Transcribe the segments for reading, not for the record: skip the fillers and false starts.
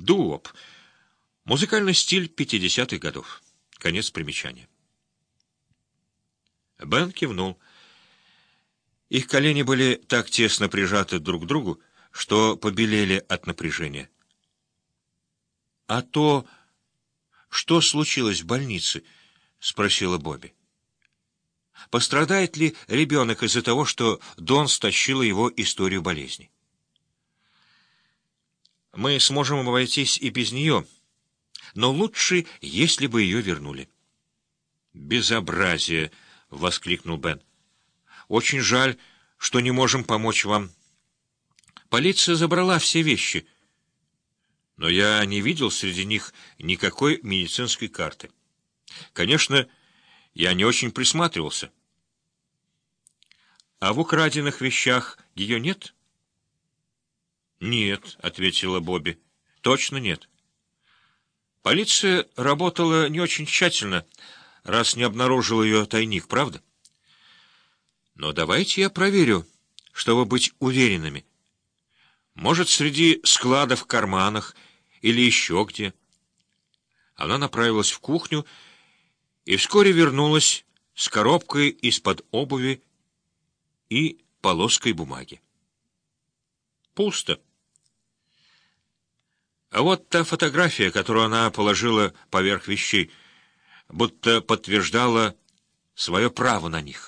Дуоп. Музыкальный стиль 50-х годов. Конец примечания. Бен кивнул. Их колени были так тесно прижаты друг к другу, что побелели от напряжения. — А то, что случилось в больнице? — спросила Бобби. — Пострадает ли ребенок из-за того, что Дон стащила его историю болезни? — Мы сможем обойтись и без нее, но лучше, если бы ее вернули. — Безобразие! — воскликнул Бен. — Очень жаль, что не можем помочь вам. Полиция забрала все вещи, но я не видел среди них никакой медицинской карты. Конечно, я не очень присматривался. А в украденных вещах ее нет? Нет, — ответила Бобби. Точно нет. Полиция работала не очень тщательно, раз не обнаружил ее тайник, правда? Но давайте я проверю, чтобы быть уверенными. Может, среди складов в карманах или еще где. Она направилась в кухню и вскоре вернулась с коробкой из-под обуви и полоской бумаги. Пусто. А вот та фотография, которую она положила поверх вещей, будто подтверждала свое право на них.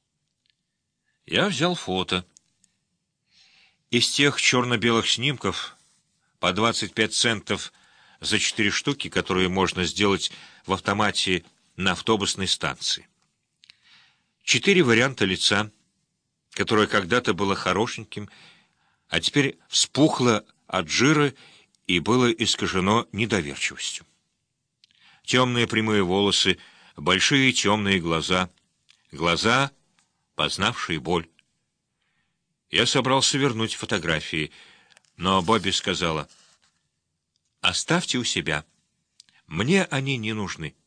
Я взял фото. Из тех черно-белых снимков по 25 центов за 4 штуки, которые можно сделать в автомате на автобусной станции. 4 варианта лица, которое когда-то было хорошеньким, а теперь вспухло от жира и было искажено недоверчивостью. Темные прямые волосы, большие темные глаза, познавшие боль. Я собрался вернуть фотографии, но Бобби сказала: «Оставьте у себя. Мне они не нужны».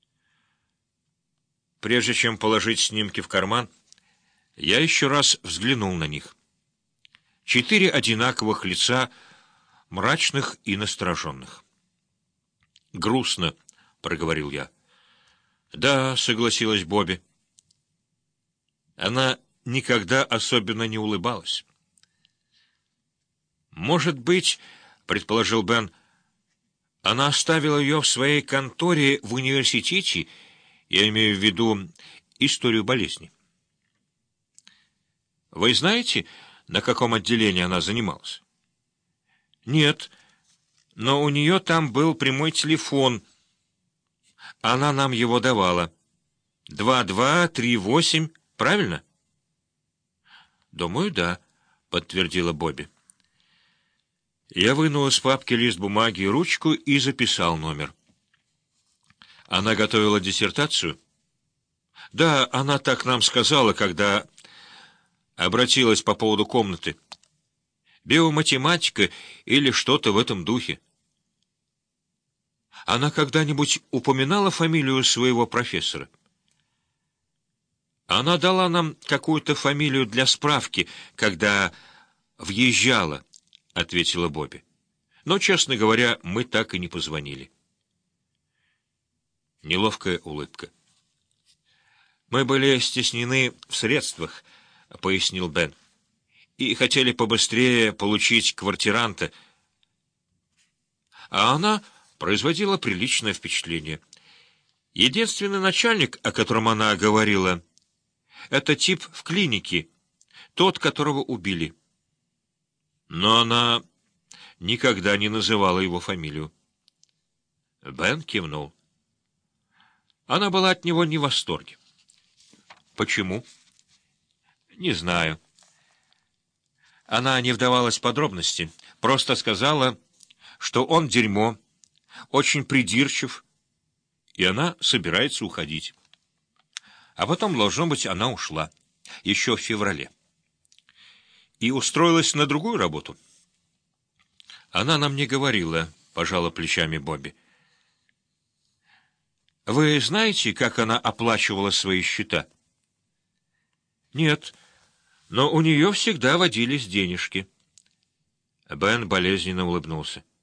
Прежде чем положить снимки в карман, я еще раз взглянул на них. 4 одинаковых лица, мрачных и настороженных. «Грустно», — проговорил я. «Да», — согласилась Бобби. Она никогда особенно не улыбалась. «Может быть, — предположил Бен, — она оставила ее в своей конторе в университете, я имею в виду историю болезни. Вы знаете, на каком отделении она занималась?» «Нет, но у нее там был прямой телефон. Она нам его давала. 2238, правильно?» «Думаю, да», — подтвердила Бобби. Я вынул из папки лист бумаги и ручку и записал номер. Она готовила диссертацию? Да, она так нам сказала, когда обратилась по поводу комнаты. Биоматематика или что-то в этом духе. Она когда-нибудь упоминала фамилию своего профессора? Она дала нам какую-то фамилию для справки, когда въезжала, — ответила Бобби. Но, честно говоря, мы так и не позвонили. Неловкая улыбка. «Мы были стеснены в средствах», — пояснил Бен, «и хотели побыстрее получить квартиранта. А она производила приличное впечатление. Единственный начальник, о котором она говорила, — это тип в клинике, тот, которого убили. Но она никогда не называла его фамилию». Бен кивнул. Она была от него не в восторге. «Почему?» «Не знаю». Она не вдавалась в подробности, просто сказала, что он дерьмо, очень придирчив, и она собирается уходить. А потом, должно быть, она ушла, еще в феврале. И устроилась на другую работу. Она нам не говорила, — пожала плечами Бобби. Вы знаете, как она оплачивала свои счета? Нет, но у нее всегда водились денежки. Бен болезненно улыбнулся.